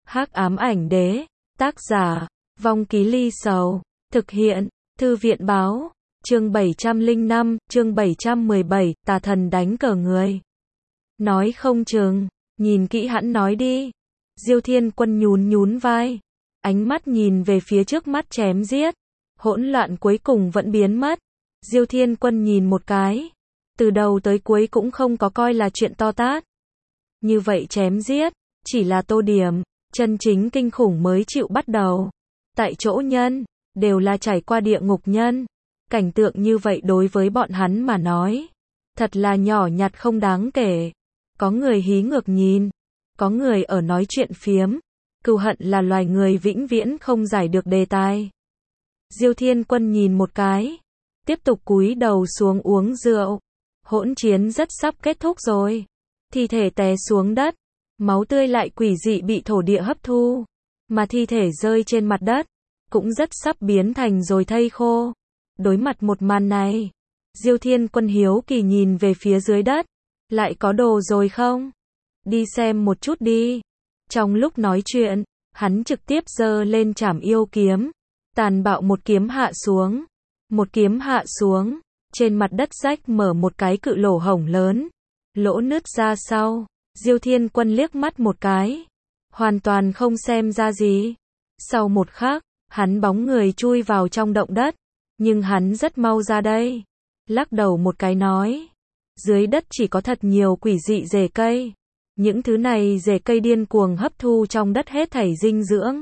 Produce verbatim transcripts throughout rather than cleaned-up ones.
Hắc ám ảnh đế, tác giả, Vong Ký Ly Sầu, thực hiện, Thư viện báo, chương bảy trăm lẻ năm, chương bảy trăm mười bảy, tà thần đánh cờ người. Nói không chừng, nhìn kỹ hẵn nói đi. Diêu Thiên Quân nhún nhún vai, ánh mắt nhìn về phía trước mắt chém giết, hỗn loạn cuối cùng vẫn biến mất. Diêu Thiên Quân nhìn một cái, từ đầu tới cuối cũng không có coi là chuyện to tát. Như vậy chém giết, chỉ là tô điểm, chân chính kinh khủng mới chịu bắt đầu. Tại chỗ nhân, đều là trải qua địa ngục nhân. Cảnh tượng như vậy đối với bọn hắn mà nói, thật là nhỏ nhặt không đáng kể. Có người hí ngược nhìn, có người ở nói chuyện phiếm. Cừu hận là loài người vĩnh viễn không giải được đề tài. Diêu Thiên Quân nhìn một cái, tiếp tục cúi đầu xuống uống rượu. Hỗn chiến rất sắp kết thúc rồi. Thi thể té xuống đất, máu tươi lại quỷ dị bị thổ địa hấp thu, mà thi thể rơi trên mặt đất, cũng rất sắp biến thành rồi thây khô. Đối mặt một màn này, Diêu Thiên Quân hiếu kỳ nhìn về phía dưới đất, lại có đồ rồi không? Đi xem một chút đi. Trong lúc nói chuyện, hắn trực tiếp giơ lên trảm yêu kiếm, tàn bạo một kiếm hạ xuống. Một kiếm hạ xuống, trên mặt đất rách mở một cái cự lỗ hổng lớn, lỗ nứt ra sau. Diêu Thiên Quân liếc mắt một cái, hoàn toàn không xem ra gì. Sau một khắc, hắn bóng người chui vào trong động đất, nhưng hắn rất mau ra đây, lắc đầu một cái nói, dưới đất chỉ có thật nhiều quỷ dị rễ cây. Những thứ này rễ cây điên cuồng hấp thu trong đất hết thảy dinh dưỡng.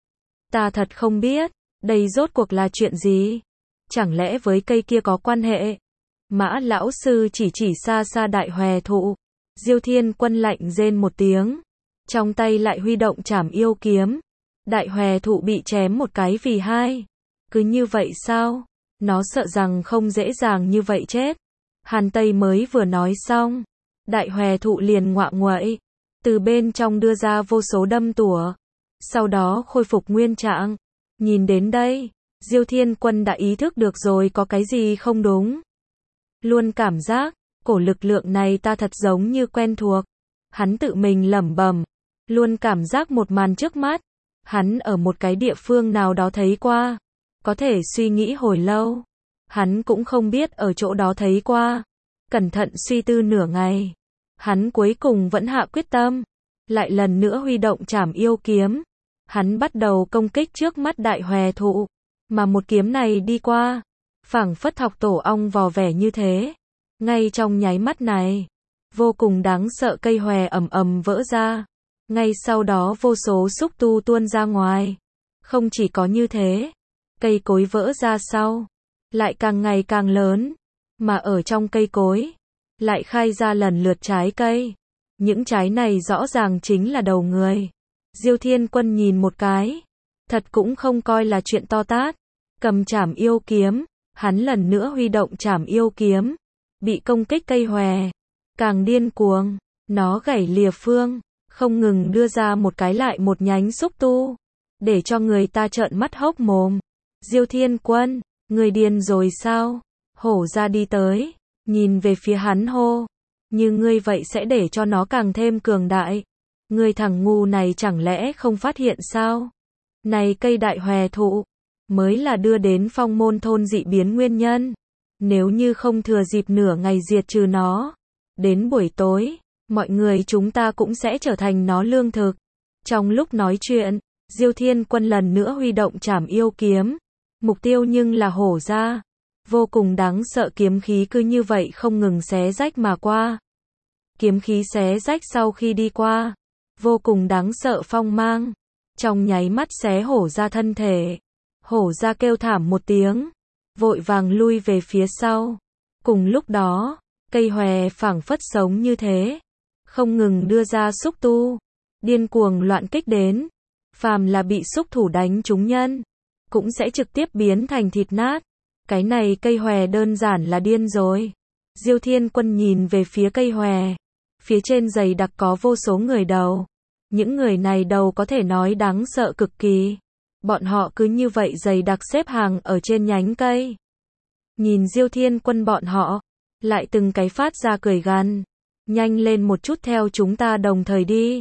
Ta thật không biết, đây rốt cuộc là chuyện gì? Chẳng lẽ với cây kia có quan hệ? Mã lão sư chỉ chỉ xa xa đại hòe thụ. Diêu Thiên Quân lạnh rên một tiếng, trong tay lại huy động trảm yêu kiếm. Đại hòe thụ bị chém một cái vì hai. Cứ như vậy sao? Nó sợ rằng không dễ dàng như vậy chết. Hàn Tây mới vừa nói xong, đại hòe thụ liền ngoạ nguậy, từ bên trong đưa ra vô số đâm tủa, sau đó khôi phục nguyên trạng. Nhìn đến đây, Diêu Thiên Quân đã ý thức được rồi có cái gì không đúng. Luôn cảm giác, cổ lực lượng này ta thật giống như quen thuộc. Hắn tự mình lẩm bẩm, luôn cảm giác một màn trước mắt, hắn ở một cái địa phương nào đó thấy qua. Có thể suy nghĩ hồi lâu, hắn cũng không biết ở chỗ đó thấy qua. Cẩn thận suy tư nửa ngày, hắn cuối cùng vẫn hạ quyết tâm, lại lần nữa huy động trảm yêu kiếm. Hắn bắt đầu công kích trước mắt đại hòe thụ, mà một kiếm này đi qua, phảng phất thọc tổ ong vò vẻ như thế. Ngay trong nháy mắt này, vô cùng đáng sợ cây hòe ầm ầm vỡ ra. Ngay sau đó vô số xúc tu tuôn ra ngoài. Không chỉ có như thế, cây cối vỡ ra sau, lại càng ngày càng lớn, mà ở trong cây cối, lại khai ra lần lượt trái cây. Những trái này rõ ràng chính là đầu người. Diêu Thiên Quân nhìn một cái, thật cũng không coi là chuyện to tát. Cầm trảm yêu kiếm, hắn lần nữa huy động trảm yêu kiếm, bị công kích cây hòe, càng điên cuồng, nó gảy lìa phương, không ngừng đưa ra một cái lại một nhánh xúc tu, để cho người ta trợn mắt hốc mồm. Diêu Thiên Quân, người điên rồi sao? Hổ ra đi tới, nhìn về phía hắn hô, như ngươi vậy sẽ để cho nó càng thêm cường đại. Ngươi thằng ngu này chẳng lẽ không phát hiện sao? Này cây đại hòe thụ, mới là đưa đến phong môn thôn dị biến nguyên nhân. Nếu như không thừa dịp nửa ngày diệt trừ nó, đến buổi tối, mọi người chúng ta cũng sẽ trở thành nó lương thực. Trong lúc nói chuyện, Diêu Thiên Quân lần nữa huy động trảm yêu kiếm, mục tiêu nhưng là hổ ra. Vô cùng đáng sợ kiếm khí cứ như vậy không ngừng xé rách mà qua. Kiếm khí xé rách sau khi đi qua, vô cùng đáng sợ phong mang, trong nháy mắt xé hổ ra thân thể. Hổ ra kêu thảm một tiếng, vội vàng lui về phía sau. Cùng lúc đó, cây hòe phảng phất sống như thế, không ngừng đưa ra xúc tu, điên cuồng loạn kích đến. Phàm là bị xúc thủ đánh trúng nhân, cũng sẽ trực tiếp biến thành thịt nát. Cái này cây hòe đơn giản là điên rồi. Diêu Thiên Quân nhìn về phía cây hòe, phía trên dày đặc có vô số người đầu. Những người này đầu có thể nói đáng sợ cực kỳ. Bọn họ cứ như vậy dày đặc xếp hàng ở trên nhánh cây. Nhìn Diêu Thiên Quân bọn họ, lại từng cái phát ra cười gằn. Nhanh lên một chút theo chúng ta đồng thời đi.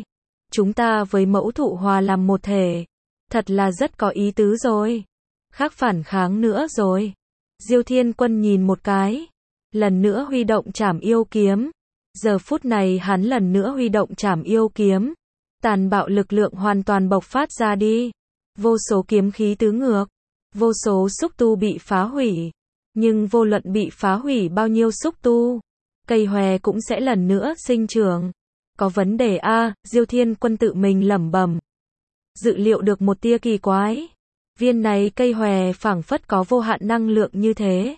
chúng ta với mẫu thụ hòa làm một thể. Thật là rất có ý tứ rồi. Khác phản kháng nữa rồi. Diêu Thiên Quân nhìn một cái. Lần nữa huy động trảm yêu kiếm. Giờ phút này hắn lần nữa huy động trảm yêu kiếm. Tàn bạo lực lượng hoàn toàn bộc phát ra đi. Vô số kiếm khí tứ ngược. Vô số xúc tu bị phá hủy. Nhưng vô luận bị phá hủy bao nhiêu xúc tu, cây hòe cũng sẽ lần nữa sinh trưởng. Có vấn đề a, Diêu Thiên Quân tự mình lẩm bẩm. Dự liệu được một tia kỳ quái. Viên này cây hòe phảng phất có vô hạn năng lượng như thế.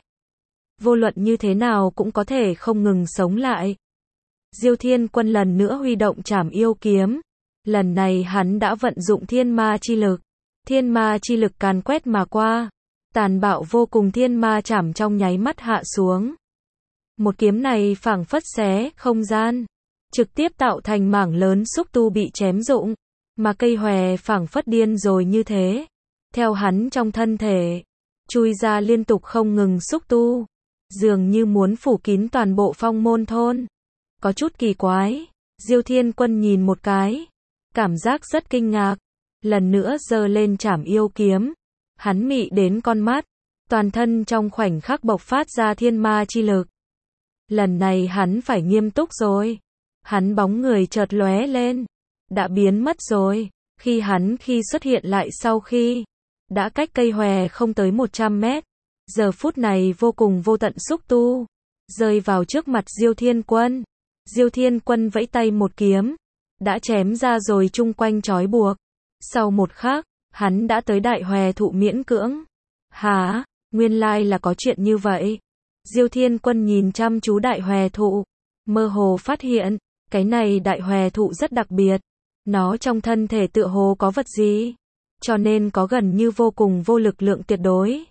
Vô luận như thế nào cũng có thể không ngừng sống lại. Diêu Thiên Quân lần nữa huy động trảm yêu kiếm. Lần này hắn đã vận dụng thiên ma chi lực. Thiên ma chi lực càn quét mà qua. Tàn bạo vô cùng thiên ma trảm trong nháy mắt hạ xuống. Một kiếm này phảng phất xé không gian. Trực tiếp tạo thành mảng lớn xúc tu bị chém rụng. Mà cây hòe phảng phất điên rồi như thế. Theo hắn trong thân thể. Chui ra liên tục không ngừng xúc tu. Dường như muốn phủ kín toàn bộ phong môn thôn. Có chút kỳ quái. Diêu Thiên Quân nhìn một cái. Cảm giác rất kinh ngạc. Lần nữa giơ lên trảm yêu kiếm. Hắn mị đến con mắt. Toàn thân trong khoảnh khắc bộc phát ra thiên ma chi lực. Lần này hắn phải nghiêm túc rồi. Hắn bóng người chợt lóe lên. Đã biến mất rồi. Khi hắn khi xuất hiện lại sau khi. Đã cách cây hòe không tới một trăm mét. Giờ phút này vô cùng vô tận xúc tu. Rơi vào trước mặt Diêu Thiên Quân. Diêu Thiên Quân vẫy tay một kiếm. Đã chém ra rồi chung quanh trói buộc. Sau một khắc, hắn đã tới đại hòe thụ miễn cưỡng. Hả? Nguyên lai là có chuyện như vậy. Diêu Thiên Quân nhìn chăm chú đại hòe thụ. Mơ hồ phát hiện, cái này đại hòe thụ rất đặc biệt. Nó trong thân thể tựa hồ có vật gì. Cho nên có gần như vô cùng vô lực lượng tuyệt đối.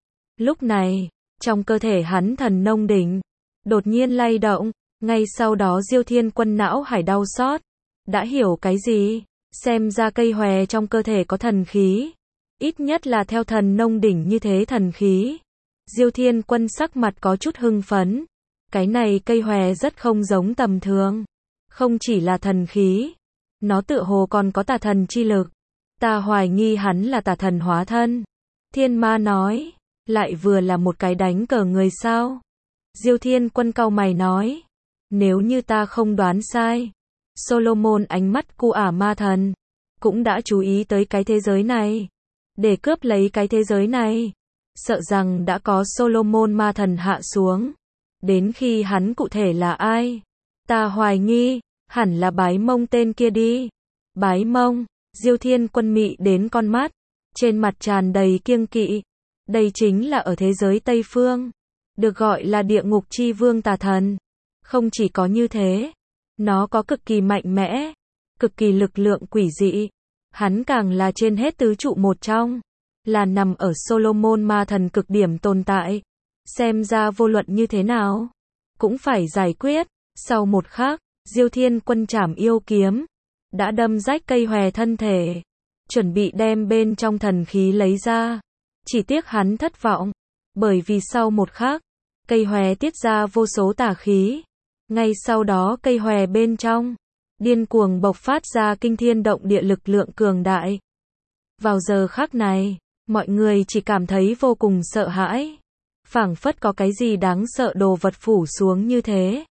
Lúc này, trong cơ thể hắn thần nông đỉnh. Đột nhiên lay động. Ngay sau đó Diêu Thiên Quân não hải đau xót. Đã hiểu cái gì? Xem ra cây hòe trong cơ thể có thần khí. Ít nhất là theo thần nông đỉnh như thế thần khí. Diêu Thiên Quân sắc mặt có chút hưng phấn. Cái này cây hòe rất không giống tầm thường. Không chỉ là thần khí. Nó tựa hồ còn có tà thần chi lực. Ta hoài nghi hắn là tà thần hóa thân. Thiên ma nói. Lại vừa là một cái đánh cờ người sao? Diêu Thiên Quân cau mày nói. Nếu như ta không đoán sai. Solomon ánh mắt cu ả ma thần. Cũng đã chú ý tới cái thế giới này. Để cướp lấy cái thế giới này. Sợ rằng đã có Solomon ma thần hạ xuống. Đến khi hắn cụ thể là ai? Ta hoài nghi. Hẳn là Bái Mông tên kia đi. Bái Mông. Diêu Thiên Quân mị đến con mắt. Trên mặt tràn đầy kiêng kỵ. Đây chính là ở thế giới Tây Phương. Được gọi là địa ngục chi vương tà thần. Không chỉ có như thế. Nó có cực kỳ mạnh mẽ. Cực kỳ lực lượng quỷ dị. Hắn càng là trên hết tứ trụ một trong. Là nằm ở Solomon ma thần cực điểm tồn tại. Xem ra vô luận như thế nào. Cũng phải giải quyết. Sau một khắc, Diêu Thiên Quân trảm yêu kiếm. Đã đâm rách cây hòe thân thể. Chuẩn bị đem bên trong thần khí lấy ra. Chỉ tiếc hắn thất vọng. Bởi vì sau một khắc, cây hòe tiết ra vô số tà khí. Ngay sau đó cây hòe bên trong, điên cuồng bộc phát ra kinh thiên động địa lực lượng cường đại. Vào giờ khắc này, mọi người chỉ cảm thấy vô cùng sợ hãi. Phảng phất có cái gì đáng sợ đồ vật phủ xuống như thế.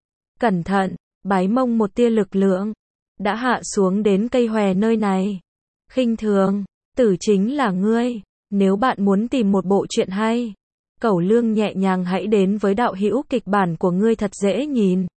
Cẩn thận, Bái Mông một tia lực lượng đã hạ xuống đến cây hòe nơi này. Khinh thường, tử chính là ngươi. Nếu bạn muốn tìm một bộ truyện hay, Cẩu Lương nhẹ nhàng hãy đến với đạo hữu kịch bản của ngươi thật dễ nhìn.